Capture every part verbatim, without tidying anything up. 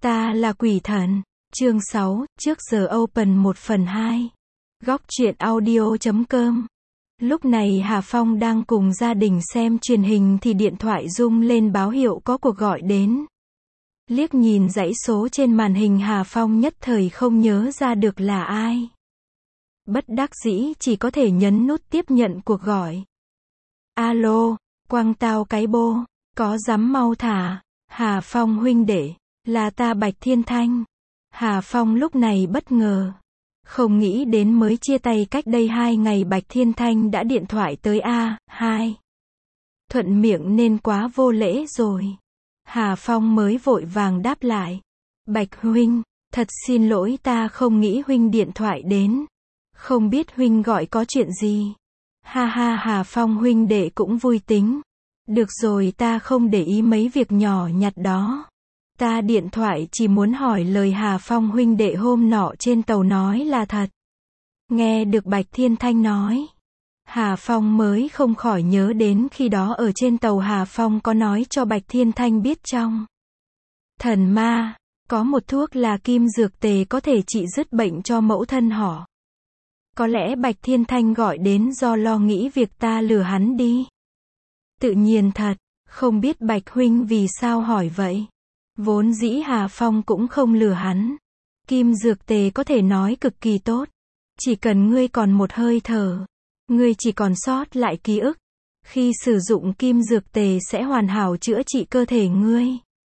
Ta là quỷ thần. Chương sáu, trước giờ open một phần hai. Góc truyện audio chấm com. Lúc này Hà Phong đang cùng gia đình xem truyền hình thì điện thoại rung lên báo hiệu có cuộc gọi đến. Liếc nhìn dãy số trên màn hình Hà Phong nhất thời không nhớ ra được là ai. Bất đắc dĩ chỉ có thể nhấn nút tiếp nhận cuộc gọi. Alo, quăng tao cái bô, có dám mau thả. Hà Phong huynh đệ, là ta Bạch Thiên Thanh. Hà Phong lúc này bất ngờ. Không nghĩ đến mới chia tay cách đây hai ngày Bạch Thiên Thanh đã điện thoại tới a, hai. Thuận miệng nên quá vô lễ rồi. Hà Phong mới vội vàng đáp lại. Bạch huynh, thật xin lỗi ta không nghĩ huynh điện thoại đến. Không biết huynh gọi có chuyện gì. Ha ha Hà Phong huynh đệ cũng vui tính. Được rồi ta không để ý mấy việc nhỏ nhặt đó. Ta điện thoại chỉ muốn hỏi lời Hà Phong huynh đệ hôm nọ trên tàu nói là thật. Nghe được Bạch Thiên Thanh nói. Hà Phong mới không khỏi nhớ đến khi đó ở trên tàu Hà Phong có nói cho Bạch Thiên Thanh biết trong thần ma, có một thuốc là kim dược tề có thể trị dứt bệnh cho mẫu thân họ. Có lẽ Bạch Thiên Thanh gọi đến do lo nghĩ việc ta lừa hắn đi. Tự nhiên thật, không biết Bạch huynh vì sao hỏi vậy. Vốn dĩ Hà Phong cũng không lừa hắn. Kim dược tề có thể nói cực kỳ tốt. Chỉ cần ngươi còn một hơi thở, ngươi chỉ còn sót lại ký ức. Khi sử dụng kim dược tề sẽ hoàn hảo chữa trị cơ thể ngươi.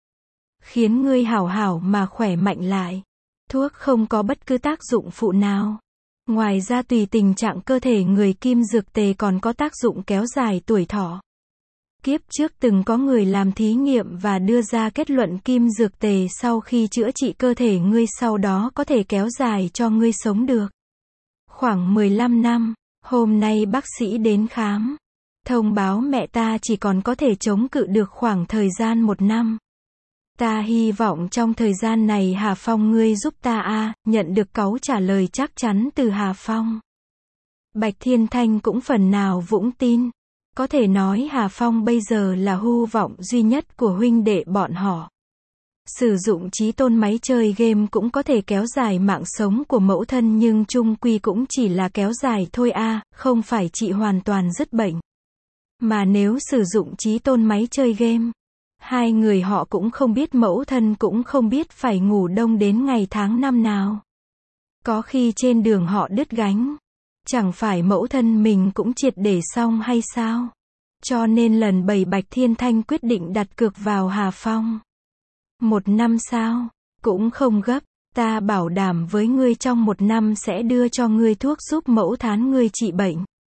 Khiến ngươi hảo hảo mà khỏe mạnh lại. Thuốc không có bất cứ tác dụng phụ nào. Ngoài ra tùy tình trạng cơ thể người kim dược tề còn có tác dụng kéo dài tuổi thọ. Kiếp trước từng có người làm thí nghiệm và đưa ra kết luận kim dược tề sau khi chữa trị cơ thể ngươi sau đó có thể kéo dài cho ngươi sống được khoảng mười lăm năm. Hôm nay bác sĩ đến khám. Thông báo mẹ ta chỉ còn có thể chống cự được khoảng thời gian một năm. Ta hy vọng trong thời gian này Hà Phong ngươi giúp ta a. Nhận được câu trả lời chắc chắn từ Hà Phong. Bạch Thiên Thanh cũng phần nào vững tin. Có thể nói Hà Phong bây giờ là hy vọng duy nhất của huynh đệ bọn họ. Sử dụng trí tôn máy chơi game cũng có thể kéo dài mạng sống của mẫu thân nhưng chung quy cũng chỉ là kéo dài thôi a, không phải trị hoàn toàn dứt bệnh. Mà nếu sử dụng trí tôn máy chơi game, hai người họ cũng không biết mẫu thân cũng không biết phải ngủ đông đến ngày tháng năm nào. Có khi trên đường họ đứt gánh. Chẳng phải mẫu thân mình cũng triệt để xong hay sao? Cho nên lần bảy Bạch Thiên Thanh quyết định đặt cược vào Hà Phong. Một năm sao? Cũng không gấp. Ta bảo đảm với ngươi trong một năm sẽ đưa cho ngươi thuốc giúp mẫu thán ngươi trị bệnh.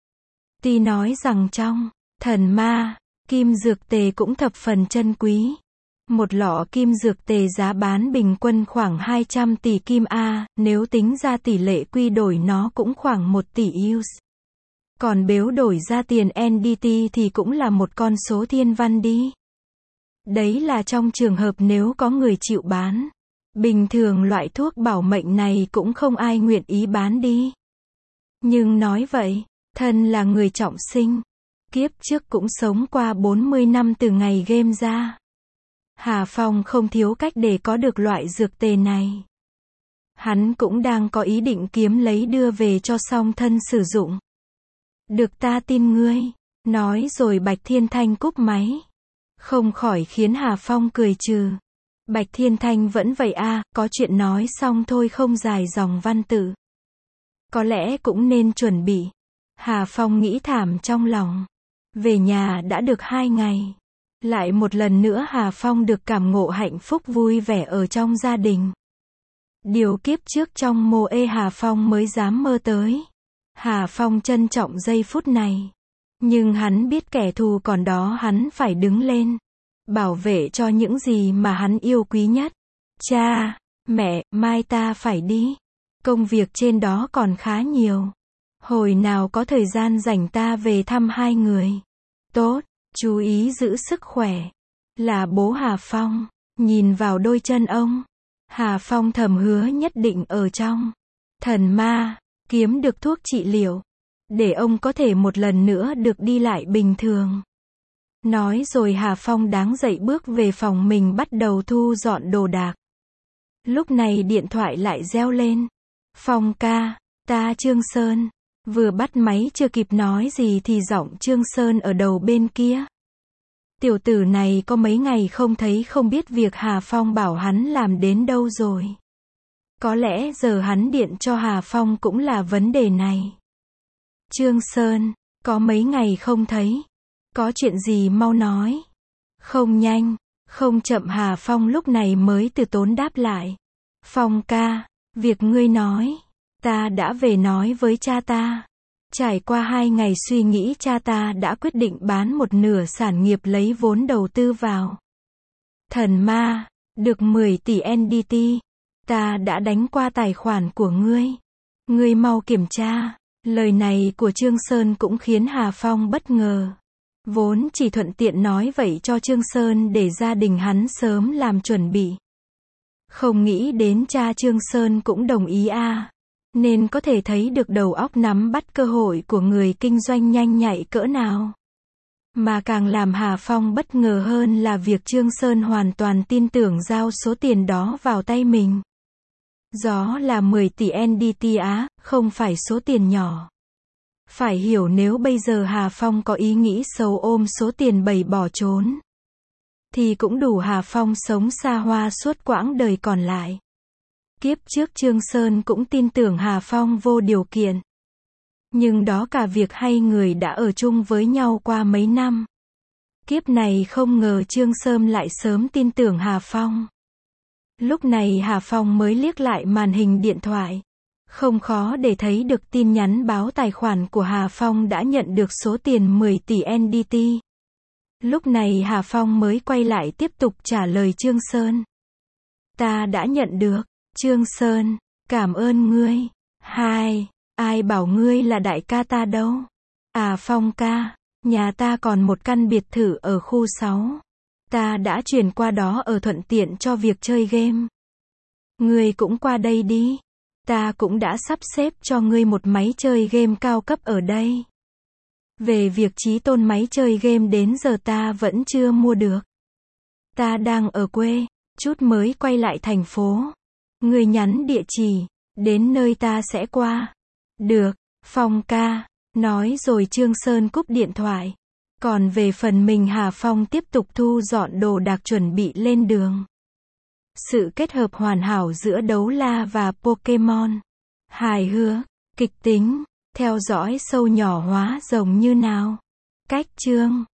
Ti nói rằng trong thần ma, kim dược tề cũng thập phần chân quý. Một lọ kim dược tề giá bán bình quân khoảng hai trăm tỷ kim A, nếu tính ra tỷ lệ quy đổi nó cũng khoảng một tỷ u ét. Còn nếu đổi ra tiền en đê tê thì cũng là một con số thiên văn đi. Đấy là trong trường hợp nếu có người chịu bán. Bình thường loại thuốc bảo mệnh này cũng không ai nguyện ý bán đi. Nhưng nói vậy, thân là người trọng sinh. Kiếp trước cũng sống qua bốn mươi năm từ ngày game ra. Hà Phong không thiếu cách để có được loại dược tề này. Hắn cũng đang có ý định kiếm lấy đưa về cho song thân sử dụng. Được ta tin ngươi. Nói rồi Bạch Thiên Thanh cúp máy. Không khỏi khiến Hà Phong cười trừ. Bạch Thiên Thanh vẫn vậy a, có chuyện nói xong thôi không dài dòng văn tự. Có lẽ cũng nên chuẩn bị. Hà Phong nghĩ thảm trong lòng. Về nhà đã được hai ngày. Lại một lần nữa Hà Phong được cảm ngộ hạnh phúc vui vẻ ở trong gia đình. Điều kiếp trước trong mô ê Hà Phong mới dám mơ tới. Hà Phong trân trọng giây phút này. Nhưng hắn biết kẻ thù còn đó hắn phải đứng lên. Bảo vệ cho những gì mà hắn yêu quý nhất. Cha, mẹ, mai ta phải đi. Công việc trên đó còn khá nhiều. Hồi nào có thời gian rảnh ta về thăm hai người. Tốt. Chú ý giữ sức khỏe. Là bố Hà Phong. Nhìn vào đôi chân ông. Hà Phong thầm hứa nhất định ở trong thần ma, kiếm được thuốc trị liệu. Để ông có thể một lần nữa được đi lại bình thường. Nói rồi Hà Phong đáng dậy bước về phòng mình bắt đầu thu dọn đồ đạc. Lúc này điện thoại lại reo lên. Phong ca, ta Trương Sơn. Vừa bắt máy chưa kịp nói gì thì giọng Trương Sơn ở đầu bên kia. Tiểu tử này có mấy ngày không thấy, không biết việc Hà Phong bảo hắn làm đến đâu rồi. Có lẽ giờ hắn điện cho Hà Phong cũng là vấn đề này. Trương Sơn, có mấy ngày không thấy. Có chuyện gì mau nói. Không nhanh, không chậm, Hà Phong lúc này mới từ tốn đáp lại. Phong ca, việc ngươi nói, ta đã về nói với cha ta. Trải qua hai ngày suy nghĩ, cha ta đã quyết định bán một nửa sản nghiệp lấy vốn đầu tư vào. Thần ma, được mười tỷ en đê tê. Ta đã đánh qua tài khoản của ngươi. Ngươi mau kiểm tra. Lời này của Trương Sơn cũng khiến Hà Phong bất ngờ. Vốn chỉ thuận tiện nói vậy cho Trương Sơn để gia đình hắn sớm làm chuẩn bị. Không nghĩ đến cha Trương Sơn cũng đồng ý à. Nên có thể thấy được đầu óc nắm bắt cơ hội của người kinh doanh nhanh nhạy cỡ nào. Mà càng làm Hà Phong bất ngờ hơn là việc Trương Sơn hoàn toàn tin tưởng giao số tiền đó vào tay mình. Đó là mười tỷ en đê tê á, không phải số tiền nhỏ. Phải hiểu nếu bây giờ Hà Phong có ý nghĩ xấu ôm số tiền bầy bỏ trốn, thì cũng đủ Hà Phong sống xa hoa suốt quãng đời còn lại. Kiếp trước Trương Sơn cũng tin tưởng Hà Phong vô điều kiện. Nhưng đó cả việc hai người đã ở chung với nhau qua mấy năm. Kiếp này không ngờ Trương Sơn lại sớm tin tưởng Hà Phong. Lúc này Hà Phong mới liếc lại màn hình điện thoại. Không khó để thấy được tin nhắn báo tài khoản của Hà Phong đã nhận được số tiền mười tỷ en đê tê. Lúc này Hà Phong mới quay lại tiếp tục trả lời Trương Sơn. Ta đã nhận được. Trương Sơn, cảm ơn ngươi. Hai, ai bảo ngươi là đại ca ta đâu. À Phong ca, nhà ta còn một căn biệt thự ở khu sáu. Ta đã chuyển qua đó ở thuận tiện cho việc chơi game. Ngươi cũng qua đây đi. Ta cũng đã sắp xếp cho ngươi một máy chơi game cao cấp ở đây. Về việc chí tôn máy chơi game đến giờ ta vẫn chưa mua được. Ta đang ở quê, chút mới quay lại thành phố. Ngươi nhắn địa chỉ, đến nơi ta sẽ qua. Được, Phong ca, nói rồi Trương Sơn cúp điện thoại. Còn về phần mình Hà Phong tiếp tục thu dọn đồ đạc chuẩn bị lên đường. Sự kết hợp hoàn hảo giữa đấu la và Pokemon. Hài hước, kịch tính, theo dõi sâu nhỏ hóa rồng như nào. Cách chương